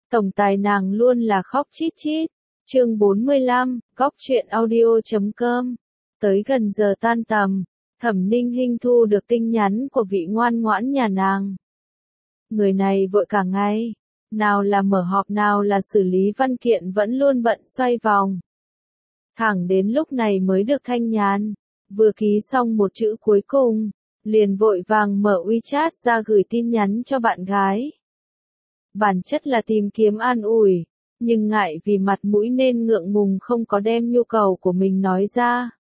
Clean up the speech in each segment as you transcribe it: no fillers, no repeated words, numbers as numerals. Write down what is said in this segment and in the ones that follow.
Tổng tài nàng luôn là khóc chít chít. Chương 45, Góc truyện audio.com. Tới gần giờ tan tầm, Thẩm Ninh Hinh thu được tin nhắn của vị ngoan ngoãn nhà nàng. Người này vội cả ngày, nào là mở họp nào là xử lý văn kiện vẫn luôn bận xoay vòng. Thẳng đến lúc này mới được thanh nhàn, vừa ký xong một chữ cuối cùng, liền vội vàng mở WeChat ra gửi tin nhắn cho bạn gái. Bản chất là tìm kiếm an ủi, nhưng ngại vì mặt mũi nên ngượng ngùng không có đem nhu cầu của mình nói ra.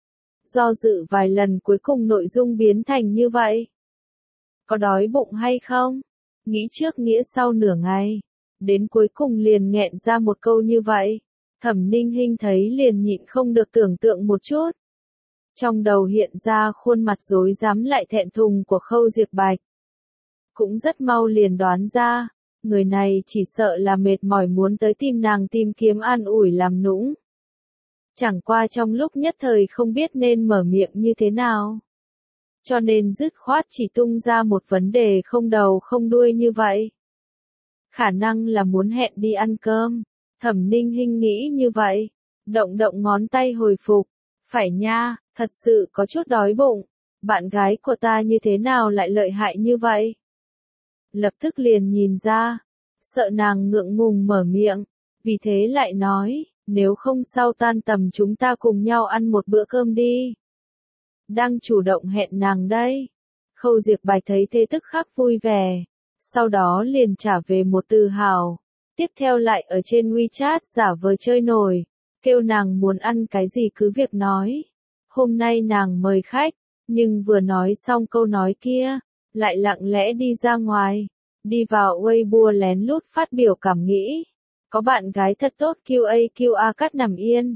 Do dự vài lần cuối cùng nội dung biến thành như vậy. Có đói bụng hay không? Nghĩ trước nghĩa sau nửa ngày. Đến cuối cùng liền nghẹn ra một câu như vậy. Thẩm Ninh Hinh thấy liền nhịn không được tưởng tượng một chút. Trong đầu hiện ra khuôn mặt rối rắm lại thẹn thùng của Khâu Diệp Bạch. Cũng rất mau liền đoán ra, người này chỉ sợ là mệt mỏi muốn tới tìm nàng tìm kiếm an ủi làm nũng. Chẳng qua trong lúc nhất thời không biết nên mở miệng như thế nào. Cho nên dứt khoát chỉ tung ra một vấn đề không đầu không đuôi như vậy. Khả năng là muốn hẹn đi ăn cơm. Thẩm Ninh Hinh nghĩ như vậy. Động động ngón tay hồi phục. Phải nha, thật sự có chút đói bụng. Bạn gái của ta như thế nào lại lợi hại như vậy? Lập tức liền nhìn ra. Sợ nàng ngượng ngùng mở miệng. Vì thế lại nói, nếu không sau tan tầm chúng ta cùng nhau ăn một bữa cơm đi. Đang chủ động hẹn nàng đây. Khâu Diệp Bạch thấy thế tức khắc vui vẻ. Sau đó liền trả về một từ hào. Tiếp theo lại ở trên WeChat giả vờ chơi nổi. Kêu nàng muốn ăn cái gì cứ việc nói. Hôm nay nàng mời khách. Nhưng vừa nói xong câu nói kia. Lại lặng lẽ đi ra ngoài. Đi vào Weibo lén lút phát biểu cảm nghĩ. Có bạn gái thật tốt QA cắt nằm yên.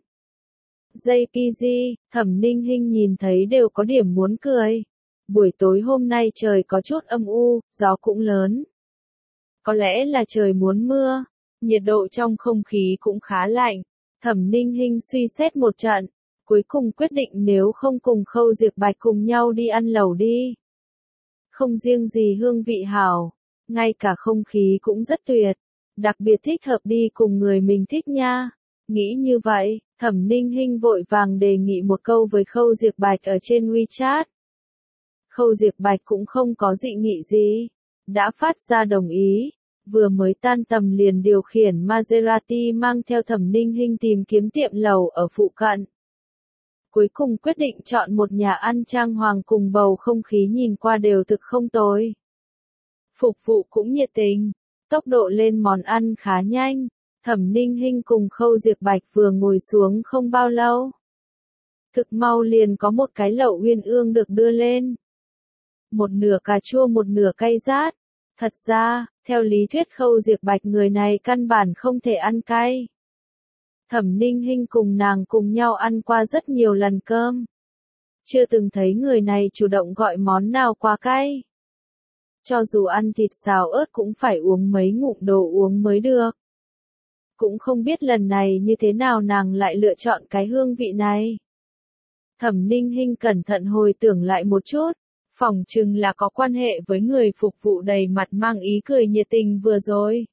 JPG, Thẩm Ninh Hinh nhìn thấy đều có điểm muốn cười. Buổi tối hôm nay trời có chút âm u, gió cũng lớn. Có lẽ là trời muốn mưa, nhiệt độ trong không khí cũng khá lạnh. Thẩm Ninh Hinh suy xét một trận, cuối cùng quyết định nếu không cùng Khâu Diệp Bạch cùng nhau đi ăn lẩu đi. Không riêng gì hương vị hảo, ngay cả không khí cũng rất tuyệt, đặc biệt thích hợp đi cùng người mình thích nha. Nghĩ như vậy, Thẩm Ninh Hinh vội vàng đề nghị một câu với Khâu Diệp Bạch ở trên WeChat. Khâu Diệp Bạch cũng không có dị nghị gì, đã phát ra đồng ý, vừa mới tan tầm liền điều khiển Maserati mang theo Thẩm Ninh Hinh tìm kiếm tiệm lẩu ở phụ cận. Cuối cùng quyết định chọn một nhà ăn trang hoàng cùng bầu không khí nhìn qua đều thực không tồi. Phục vụ cũng nhiệt tình, tốc độ lên món ăn khá nhanh. Thẩm Ninh Hinh cùng Khâu Diệp Bạch vừa ngồi xuống không bao lâu. Thực mau liền có một cái lẩu uyên ương được đưa lên. Một nửa cà chua một nửa cay rát. Thật ra, theo lý thuyết Khâu Diệp Bạch người này căn bản không thể ăn cay. Thẩm Ninh Hinh cùng nàng cùng nhau ăn qua rất nhiều lần cơm. Chưa từng thấy người này chủ động gọi món nào quá cay. Cho dù ăn thịt xào ớt cũng phải uống mấy ngụm đồ uống mới được. Cũng không biết lần này như thế nào nàng lại lựa chọn cái hương vị này. Thẩm Ninh Hinh cẩn thận hồi tưởng lại một chút, phỏng chừng là có quan hệ với người phục vụ đầy mặt mang ý cười nhiệt tình vừa rồi.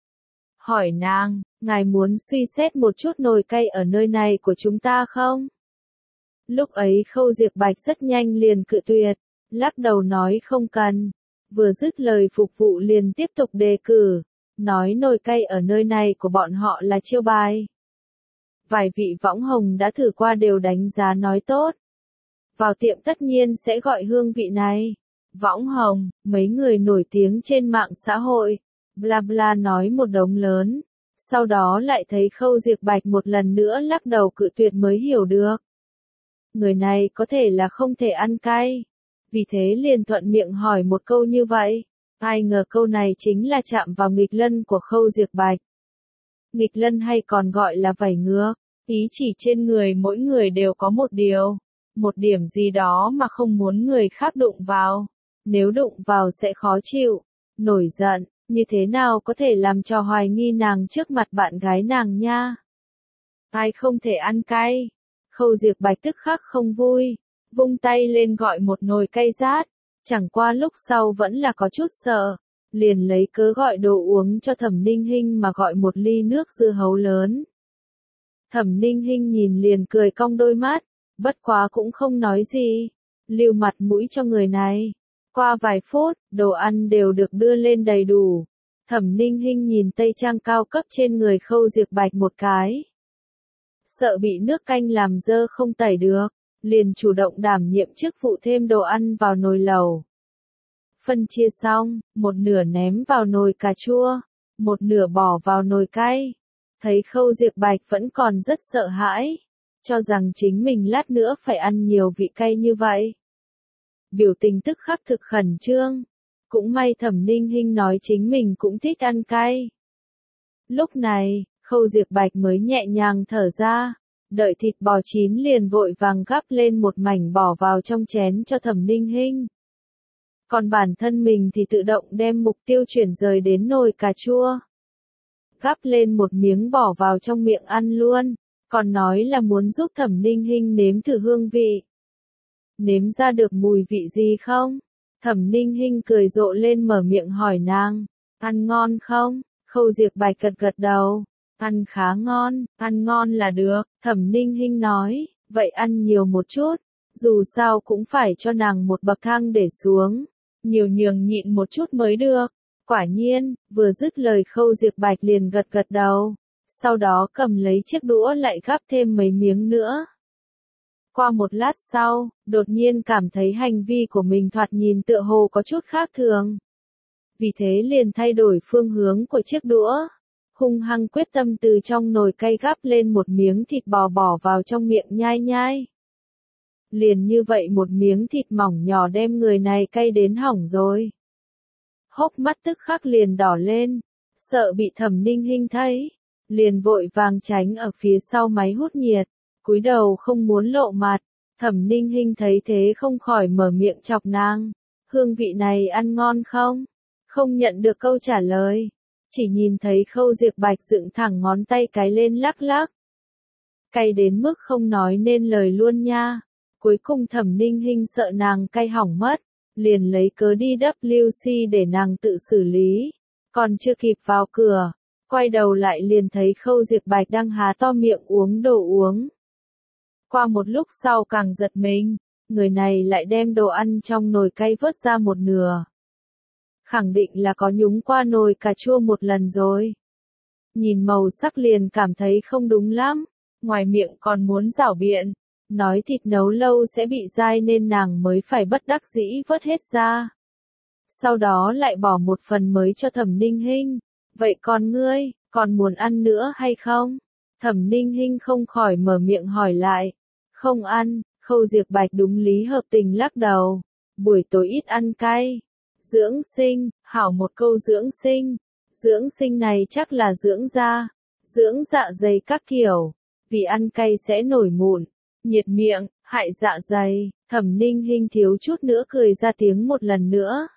Hỏi nàng, ngài muốn suy xét một chút nồi cay ở nơi này của chúng ta không? Lúc ấy Khâu Diệp Bạch rất nhanh liền cự tuyệt, lắc đầu nói không cần. Vừa dứt lời phục vụ liền tiếp tục đề cử. Nói nồi cay ở nơi này của bọn họ là chiêu bài. Vài vị võng hồng đã thử qua đều đánh giá nói tốt. Vào tiệm tất nhiên sẽ gọi hương vị này. Võng hồng, mấy người nổi tiếng trên mạng xã hội, bla bla nói một đống lớn. Sau đó lại thấy Khâu Diệp Bạch một lần nữa lắc đầu cự tuyệt mới hiểu được. Người này có thể là không thể ăn cay. Vì thế liền thuận miệng hỏi một câu như vậy. Ai ngờ câu này chính là chạm vào nghịch lân của Khâu Diệp Bạch. Nghịch lân hay còn gọi là vảy ngược, ý chỉ trên người mỗi người đều có một điểm gì đó mà không muốn người khác đụng vào. Nếu đụng vào sẽ khó chịu, nổi giận, như thế nào có thể làm cho hoài nghi nàng trước mặt bạn gái nàng nha. Ai không thể ăn cay? Khâu Diệp Bạch tức khắc không vui, vung tay lên gọi một nồi cay rát. Chẳng qua lúc sau vẫn là có chút sợ, liền lấy cớ gọi đồ uống cho Thẩm Ninh Hinh mà gọi một ly nước dưa hấu lớn. Thẩm Ninh Hinh nhìn liền cười cong đôi mắt, bất quá cũng không nói gì, lưu mặt mũi cho người này. Qua vài phút, đồ ăn đều được đưa lên đầy đủ. Thẩm Ninh Hinh nhìn tây trang cao cấp trên người Khâu Diệp Bạch một cái. Sợ bị nước canh làm dơ không tẩy được, liền chủ động đảm nhiệm chức vụ thêm đồ ăn vào nồi lẩu. Phân chia xong, một nửa ném vào nồi cà chua, một nửa bỏ vào nồi cay. Thấy Khâu Diệp Bạch vẫn còn rất sợ hãi, cho rằng chính mình lát nữa phải ăn nhiều vị cay như vậy. Biểu tình tức khắc thực khẩn trương. Cũng may Thẩm Ninh Hinh nói chính mình cũng thích ăn cay. Lúc này, Khâu Diệp Bạch mới nhẹ nhàng thở ra, đợi thịt bò chín liền vội vàng gắp lên một mảnh bỏ vào trong chén cho Thẩm Ninh Hinh. Còn bản thân mình thì tự động đem mục tiêu chuyển rời đến nồi cà chua. Gắp lên một miếng bỏ vào trong miệng ăn luôn, còn nói là muốn giúp Thẩm Ninh Hinh nếm thử hương vị. Nếm ra được mùi vị gì không? Thẩm Ninh Hinh cười rộ lên mở miệng hỏi nàng, ăn ngon không? Khâu Diệp Bạch gật gật đầu, ăn khá ngon, ăn ngon là được. Thẩm Ninh Hinh nói, vậy ăn nhiều một chút, dù sao cũng phải cho nàng một bậc thang để xuống, nhiều nhường nhịn một chút mới được. Quả nhiên, vừa dứt lời Khâu Diệp Bạch liền gật gật đầu, sau đó cầm lấy chiếc đũa lại gắp thêm mấy miếng nữa. Qua một lát sau, đột nhiên cảm thấy hành vi của mình thoạt nhìn tựa hồ có chút khác thường. Vì thế liền thay đổi phương hướng của chiếc đũa, hung hăng quyết tâm từ trong nồi cay gắp lên một miếng thịt bò bỏ vào trong miệng nhai nhai. Liền như vậy một miếng thịt mỏng nhỏ đem người này cay đến hỏng rồi. Hốc mắt tức khắc liền đỏ lên, sợ bị Thẩm Ninh Hinh thấy, liền vội vàng tránh ở phía sau máy hút nhiệt, cúi đầu không muốn lộ mặt. Thẩm Ninh Hinh thấy thế không khỏi mở miệng chọc nàng, hương vị này ăn ngon không? Không nhận được câu trả lời, chỉ nhìn thấy Khâu Diệp Bạch dựng thẳng ngón tay cái lên lắc lắc. Cay đến mức không nói nên lời luôn nha. Cuối cùng Thẩm Ninh Hinh sợ nàng cay hỏng mất, liền lấy cớ đi WC để nàng tự xử lý. Còn chưa kịp vào cửa, quay đầu lại liền thấy Khâu Diệp Bạch đang há to miệng uống đồ uống. Qua một lúc sau càng giật mình, người này lại đem đồ ăn trong nồi cay vớt ra một nửa. Khẳng định là có nhúng qua nồi cà chua một lần rồi. Nhìn màu sắc liền cảm thấy không đúng lắm, ngoài miệng còn muốn giảo biện, nói thịt nấu lâu sẽ bị dai nên nàng mới phải bất đắc dĩ vớt hết ra. Sau đó lại bỏ một phần mới cho Thẩm Ninh Hinh. Vậy còn ngươi, còn muốn ăn nữa hay không? Thẩm Ninh Hinh không khỏi mở miệng hỏi lại. Không ăn. Khâu Diệp Bạch đúng lý hợp tình lắc đầu. Buổi tối ít ăn cay. Dưỡng sinh, hảo một câu dưỡng sinh. Dưỡng sinh này chắc là dưỡng da, dưỡng dạ dày các kiểu. Vì ăn cay sẽ nổi mụn, nhiệt miệng, hại dạ dày. Thẩm Ninh Hinh thiếu chút nữa cười ra tiếng một lần nữa.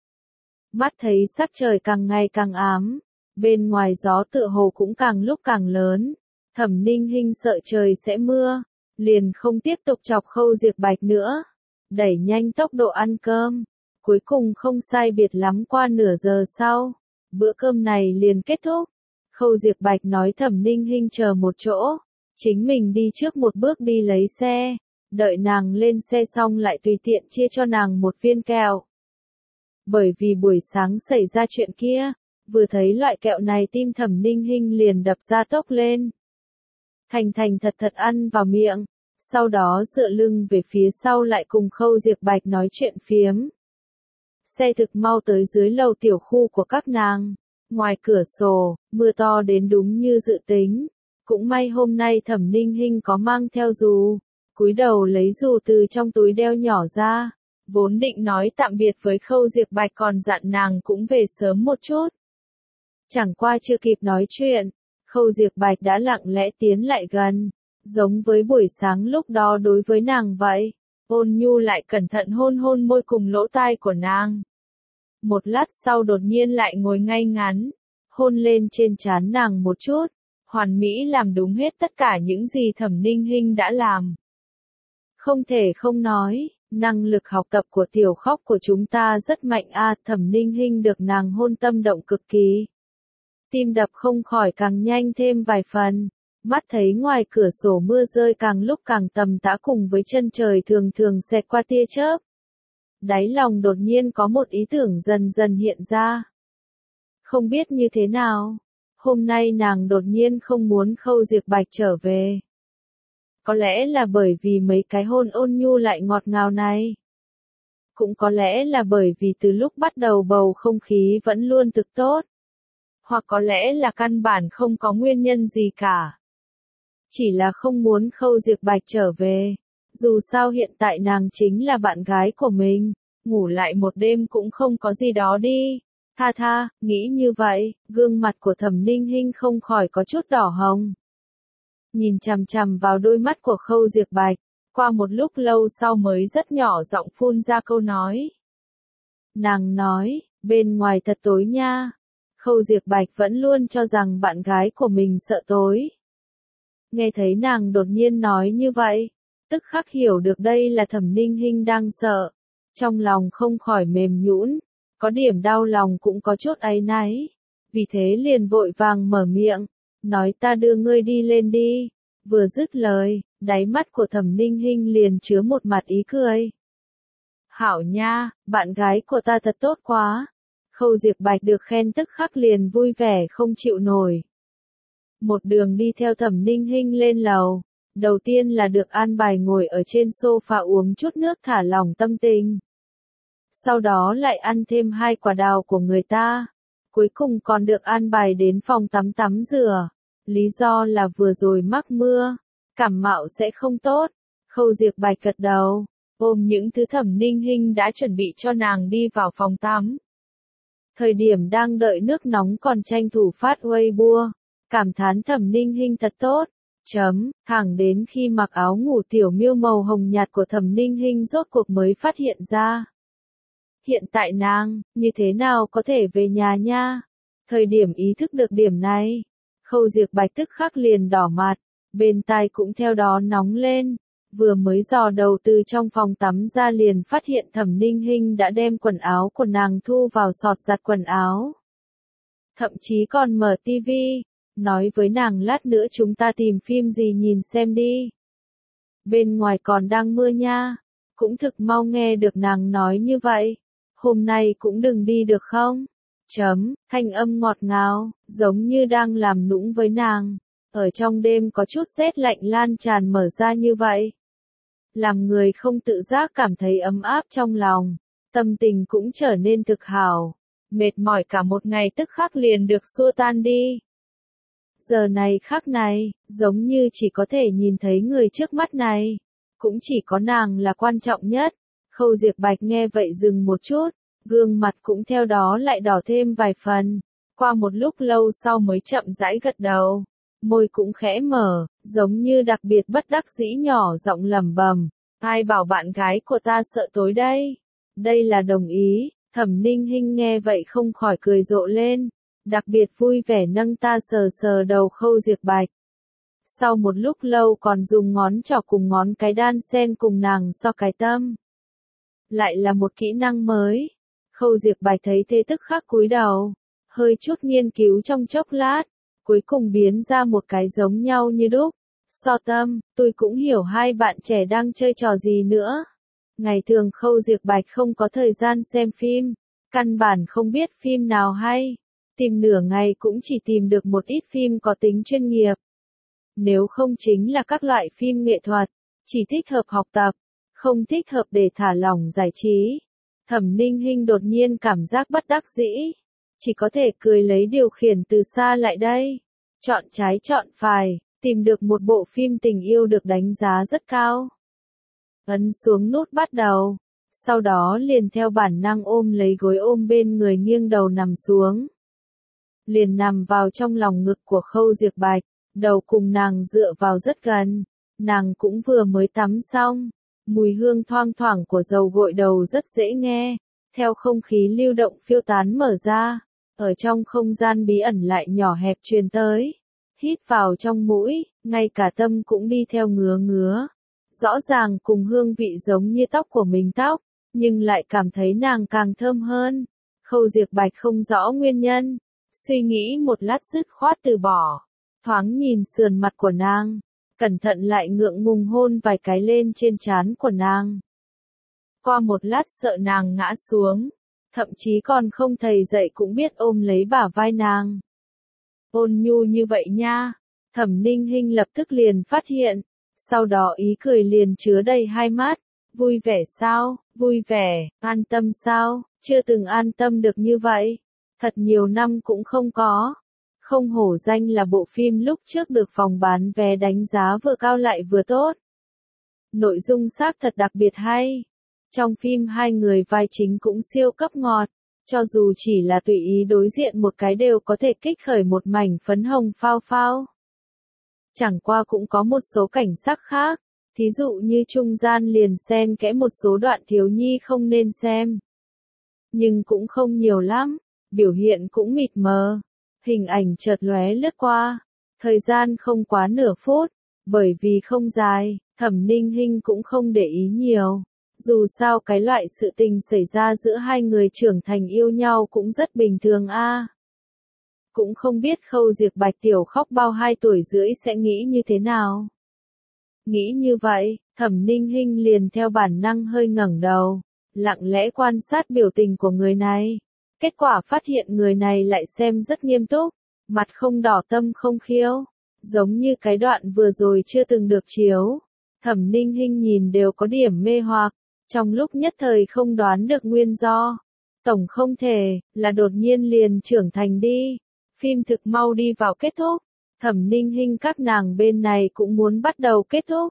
Mắt thấy sắc trời càng ngày càng ám, bên ngoài gió tựa hồ cũng càng lúc càng lớn. Thẩm Ninh Hinh sợ trời sẽ mưa, liền không tiếp tục chọc Khâu Diệp Bạch nữa, đẩy nhanh tốc độ ăn cơm. Cuối cùng không sai biệt lắm qua nửa giờ sau, bữa cơm này liền kết thúc. Khâu Diệp Bạch nói Thẩm Ninh Hinh chờ một chỗ, chính mình đi trước một bước đi lấy xe, đợi nàng lên xe xong lại tùy tiện chia cho nàng một viên kẹo. Bởi vì buổi sáng xảy ra chuyện kia, vừa thấy loại kẹo này tim Thẩm Ninh Hinh liền đập ra tốc lên. Thành thành thật thật ăn vào miệng, sau đó dựa lưng về phía sau lại cùng Khâu Diệp Bạch nói chuyện phiếm. Xe thực mau tới dưới lầu tiểu khu của các nàng, ngoài cửa sổ, mưa to đến đúng như dự tính. Cũng may hôm nay Thẩm Ninh Hinh có mang theo dù, cúi đầu lấy dù từ trong túi đeo nhỏ ra. Vốn định nói tạm biệt với Khâu Diệp Bạch còn dặn nàng cũng về sớm một chút. Chẳng qua chưa kịp nói chuyện, Khâu Diệp Bạch đã lặng lẽ tiến lại gần, giống với buổi sáng lúc đó đối với nàng vậy. Ôn nhu lại cẩn thận hôn hôn môi cùng lỗ tai của nàng. Một lát sau đột nhiên lại ngồi ngay ngắn, hôn lên trên trán nàng một chút, hoàn mỹ làm đúng hết tất cả những gì Thẩm Ninh Hinh đã làm. Không thể không nói, Năng lực học tập của tiểu khóc của chúng ta rất mạnh a. Thẩm Ninh Hinh được nàng hôn tâm động cực kỳ. Tim đập không khỏi càng nhanh thêm vài phần. Mắt thấy ngoài cửa sổ mưa rơi càng lúc càng tầm tã cùng với chân trời thường thường xẹt qua tia chớp. Đáy lòng đột nhiên có một ý tưởng dần dần hiện ra. Không biết như thế nào, hôm nay nàng đột nhiên không muốn Khâu Diệp Bạch trở về. Có lẽ là bởi vì mấy cái hôn ôn nhu lại ngọt ngào này. Cũng có lẽ là bởi vì từ lúc bắt đầu bầu không khí vẫn luôn thực tốt. Hoặc có lẽ là căn bản không có nguyên nhân gì cả. Chỉ là không muốn Khâu Diệp Bạch trở về. Dù sao hiện tại nàng chính là bạn gái của mình. Ngủ lại một đêm cũng không có gì đó đi. Tha, nghĩ như vậy, gương mặt của Thẩm Ninh Hinh không khỏi có chút đỏ hồng. Nhìn chằm chằm vào đôi mắt của Khâu Diệp Bạch, qua một lúc lâu sau mới rất nhỏ giọng phun ra câu nói. Nàng nói, bên ngoài thật tối nha. Khâu Diệp Bạch vẫn luôn cho rằng bạn gái của mình sợ tối. Nghe thấy nàng đột nhiên nói như vậy, tức khắc hiểu được đây là Thẩm Ninh Hinh đang sợ. Trong lòng không khỏi mềm nhũn, có điểm đau lòng cũng có chút áy náy. Vì thế liền vội vàng mở miệng, nói ta đưa ngươi đi lên đi. Vừa dứt lời, đáy mắt của Thẩm Ninh Hinh liền chứa một mặt ý cười. Hảo nha, bạn gái của ta thật tốt quá. Khâu Diệp Bạch được khen tức khắc liền vui vẻ không chịu nổi. Một đường đi theo Thẩm Ninh Hinh lên lầu, đầu tiên là được an bài ngồi ở trên sofa uống chút nước thả lỏng tâm tình. Sau đó lại ăn thêm 2 quả đào của người ta. Cuối cùng còn được an bài đến phòng tắm rửa. Lý do là vừa rồi mắc mưa, cảm mạo sẽ không tốt. Khâu Diệp Bạch gật đầu, ôm những thứ Thẩm Ninh Hinh đã chuẩn bị cho nàng đi vào phòng tắm. Thời điểm đang đợi nước nóng còn tranh thủ phát Weibo, cảm thán Thẩm Ninh Hinh thật tốt. Thẳng đến khi mặc áo ngủ tiểu miêu màu hồng nhạt của Thẩm Ninh Hinh rốt cuộc mới phát hiện ra. Hiện tại nàng, như thế nào có thể về nhà nha? Thời điểm ý thức được điểm này, Khâu Diệp Bạch tức khắc liền đỏ mặt, bên tai cũng theo đó nóng lên. Vừa mới dò đầu từ trong phòng tắm ra liền phát hiện Thẩm Ninh Hinh đã đem quần áo của nàng thu vào sọt giặt quần áo. Thậm chí còn mở tivi, nói với nàng lát nữa chúng ta tìm phim gì nhìn xem đi. Bên ngoài còn đang mưa nha, cũng thực mau nghe được nàng nói như vậy. Hôm nay cũng đừng đi được không? Thanh âm ngọt ngào, giống như đang làm nũng với nàng. Ở trong đêm có chút rét lạnh lan tràn mở ra như vậy. Làm người không tự giác cảm thấy ấm áp trong lòng. Tâm tình cũng trở nên thực hảo. Mệt mỏi cả một ngày tức khắc liền được xua tan đi. Giờ này khắc này, giống như chỉ có thể nhìn thấy người trước mắt này. Cũng chỉ có nàng là quan trọng nhất. Khâu Diệp Bạch nghe vậy dừng một chút, gương mặt cũng theo đó lại đỏ thêm vài phần. Qua một lúc lâu sau mới chậm rãi gật đầu, môi cũng khẽ mở, giống như đặc biệt bất đắc dĩ nhỏ giọng lẩm bẩm, ai bảo bạn gái của ta sợ tối đây? Đây là đồng ý. Thẩm Ninh Hinh nghe vậy không khỏi cười rộ lên, đặc biệt vui vẻ nâng ta sờ sờ đầu Khâu Diệp Bạch. Sau một lúc lâu còn dùng ngón trỏ cùng ngón cái đan sen cùng nàng so cái tâm. Lại là một kỹ năng mới. Khâu Diệp Bạch thấy thế tức khắc cúi đầu, hơi chút nghiên cứu trong chốc lát, cuối cùng biến ra một cái giống nhau như đúc. So tâm, tôi cũng hiểu hai bạn trẻ đang chơi trò gì nữa. Ngày thường Khâu Diệp Bạch không có thời gian xem phim, căn bản không biết phim nào hay. Tìm nửa ngày cũng chỉ tìm được một ít phim có tính chuyên nghiệp. Nếu không chính là các loại phim nghệ thuật, chỉ thích hợp học tập, không thích hợp để thả lỏng giải trí. Thẩm Ninh Hinh đột nhiên cảm giác bất đắc dĩ, chỉ có thể cười lấy điều khiển từ xa lại đây. Chọn trái chọn phải, tìm được một bộ phim tình yêu được đánh giá rất cao. Ấn xuống nút bắt đầu, sau đó liền theo bản năng ôm lấy gối ôm bên người nghiêng đầu nằm xuống. Liền nằm vào trong lòng ngực của Khâu Diệp Bạch, đầu cùng nàng dựa vào rất gần, nàng cũng vừa mới tắm xong. Mùi hương thoang thoảng của dầu gội đầu rất dễ nghe, theo không khí lưu động phiêu tán mở ra, ở trong không gian bí ẩn lại nhỏ hẹp truyền tới. Hít vào trong mũi, ngay cả tâm cũng đi theo ngứa ngứa. rõ ràng cùng hương vị giống như tóc của mình tóc, nhưng lại cảm thấy nàng càng thơm hơn. Khâu Diệp Bạch không rõ nguyên nhân, suy nghĩ một lát dứt khoát từ bỏ, thoáng nhìn sườn mặt của nàng, cẩn thận lại ngượng ngùng hôn vài cái lên trên trán của nàng. Qua một lát sợ nàng ngã xuống, thậm chí còn không thầy dậy cũng biết ôm lấy bả vai nàng. Ôn nhu như vậy nha, Thẩm Ninh Hinh lập tức liền phát hiện, sau đó ý cười liền chứa đầy hai mắt, vui vẻ sao, vui vẻ, an tâm sao, chưa từng an tâm được như vậy, thật nhiều năm cũng không có. Không hổ danh là bộ phim lúc trước được phòng bán vé đánh giá vừa cao lại vừa tốt. Nội dung xác thật đặc biệt hay. Trong phim hai người vai chính cũng siêu cấp ngọt, cho dù chỉ là tùy ý đối diện một cái đều có thể kích khởi một mảnh phấn hồng phao phao. Chẳng qua cũng có một số cảnh sắc khác, thí dụ như trung gian liền xen kẽ một số đoạn thiếu nhi không nên xem. Nhưng cũng không nhiều lắm, biểu hiện cũng mịt mờ, hình ảnh chợt lóe lướt qua, thời gian không quá nửa phút, bởi vì không dài, Thẩm Ninh Hinh cũng không để ý nhiều. Dù sao cái loại sự tình xảy ra giữa hai người trưởng thành yêu nhau cũng rất bình thường a. Cũng không biết Khâu Diệp Bạch tiểu khóc bao 2 tuổi rưỡi sẽ nghĩ như thế nào. Nghĩ như vậy, Thẩm Ninh Hinh liền theo bản năng hơi ngẩng đầu, lặng lẽ quan sát biểu tình của người này. Kết quả phát hiện người này lại xem rất nghiêm túc, mặt không đỏ tâm không khiêu, giống như cái đoạn vừa rồi chưa từng được chiếu. Thẩm Ninh Hinh nhìn đều có điểm mê hoặc, trong lúc nhất thời không đoán được nguyên do. Tổng không thể, là đột nhiên liền trưởng thành đi. Phim thực mau đi vào kết thúc, Thẩm Ninh Hinh các nàng bên này cũng muốn bắt đầu kết thúc.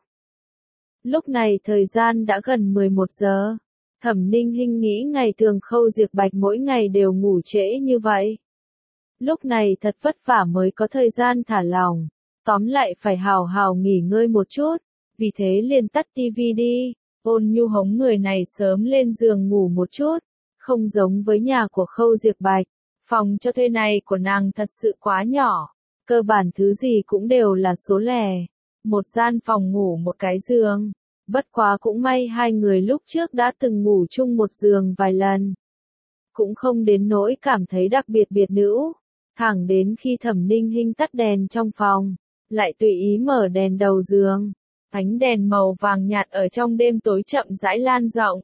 Lúc này thời gian đã gần 11 giờ. Thẩm Ninh Hinh nghĩ ngày thường Khâu Diệp Bạch mỗi ngày đều ngủ trễ như vậy. Lúc này thật vất vả mới có thời gian thả lỏng, tóm lại phải hào hào nghỉ ngơi một chút, vì thế liền tắt tivi đi. Ôn nhu hống người này sớm lên giường ngủ một chút, không giống với nhà của Khâu Diệp Bạch, phòng cho thuê này của nàng thật sự quá nhỏ, cơ bản thứ gì cũng đều là số lẻ, một gian phòng ngủ một cái giường, bất quá cũng may hai người lúc trước đã từng ngủ chung một giường vài lần, cũng không đến nỗi cảm thấy đặc biệt biệt nữ, thẳng đến khi Thẩm Ninh Hinh tắt đèn trong phòng, lại tùy ý mở đèn đầu giường. Ánh đèn màu vàng nhạt ở trong đêm tối chậm rãi lan rộng,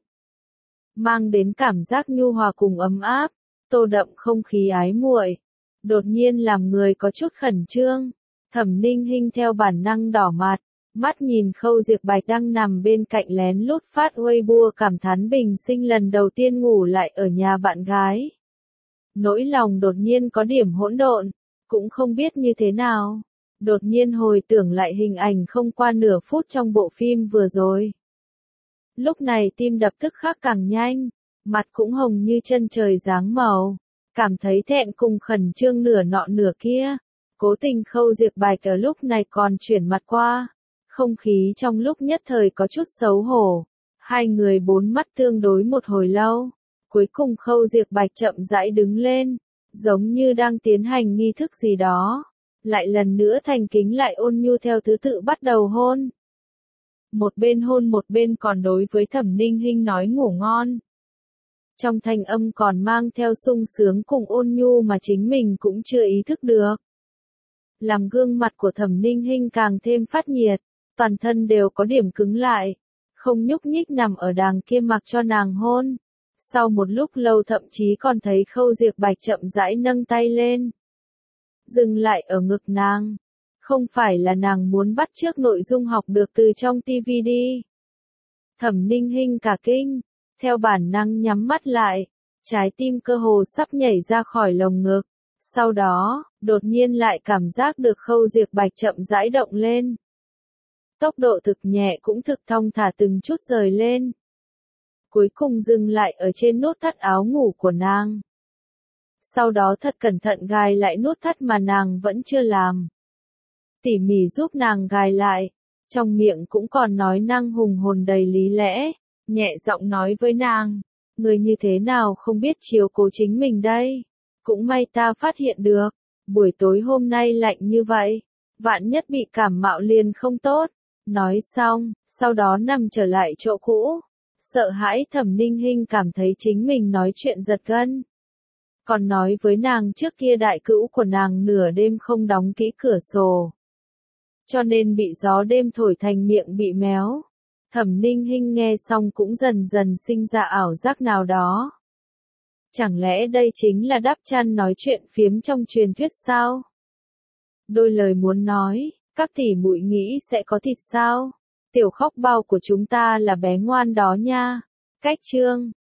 mang đến cảm giác nhu hòa cùng ấm áp, tô đậm không khí ái muội, đột nhiên làm người có chút khẩn trương. Thẩm Ninh Hinh theo bản năng đỏ mặt, mắt nhìn Khâu Diệp Bạch đang nằm bên cạnh lén lút phát Weibo cảm thán bình sinh lần đầu tiên ngủ lại ở nhà bạn gái. Nỗi lòng đột nhiên có điểm hỗn độn, cũng không biết như thế nào. Đột nhiên hồi tưởng lại hình ảnh không qua nửa phút trong bộ phim vừa rồi. Lúc này tim đập tức khắc càng nhanh, mặt cũng hồng như chân trời giáng màu, cảm thấy thẹn cùng khẩn trương nửa nọ nửa kia. Cố tình Khâu Diệp Bạch ở lúc này còn chuyển mặt qua, không khí trong lúc nhất thời có chút xấu hổ. Hai người bốn mắt tương đối một hồi lâu, cuối cùng Khâu Diệp Bạch chậm rãi đứng lên, giống như đang tiến hành nghi thức gì đó. Lại lần nữa thành kính lại ôn nhu theo thứ tự bắt đầu hôn. Một bên hôn một bên còn đối với Thẩm Ninh Hinh nói ngủ ngon. Trong thanh âm còn mang theo sung sướng cùng ôn nhu mà chính mình cũng chưa ý thức được. Làm gương mặt của Thẩm Ninh Hinh càng thêm phát nhiệt, toàn thân đều có điểm cứng lại, không nhúc nhích nằm ở đàng kia mặc cho nàng hôn. Sau một lúc lâu thậm chí còn thấy Khâu Diệp Bạch chậm rãi nâng tay lên. Dừng lại ở ngực nàng. Không phải là nàng muốn bắt chước nội dung học được từ trong TV đi. Thẩm Ninh Hinh cả kinh, theo bản năng nhắm mắt lại, trái tim cơ hồ sắp nhảy ra khỏi lồng ngực. Sau đó, đột nhiên lại cảm giác được Khâu Diệp Bạch chậm rãi động lên. Tốc độ thực nhẹ cũng thực thong thả từng chút rời lên. Cuối cùng dừng lại ở trên nút thắt áo ngủ của nàng. Sau đó thật cẩn thận gài lại nút thắt mà nàng vẫn chưa làm. Tỉ mỉ giúp nàng gài lại, trong miệng cũng còn nói năng hùng hồn đầy lý lẽ, nhẹ giọng nói với nàng, người như thế nào không biết chiếu cố chính mình đây, cũng may ta phát hiện được, buổi tối hôm nay lạnh như vậy, vạn nhất bị cảm mạo liền không tốt, Nói xong, sau đó nằm trở lại chỗ cũ. Sợ hãi Thẩm Ninh Hinh cảm thấy chính mình nói chuyện giật gân. Còn nói với nàng trước kia đại cữu của nàng nửa đêm không đóng kỹ cửa sổ. Cho nên bị gió đêm thổi thành miệng bị méo. Thẩm Ninh Hinh nghe xong cũng dần dần sinh ra ảo giác nào đó. Chẳng lẽ đây chính là đắp chăn nói chuyện phiếm trong truyền thuyết sao? Đôi lời muốn nói, các tỷ muội nghĩ sẽ có thịt sao? Tiểu khóc bao của chúng ta là bé ngoan đó nha. Cách chương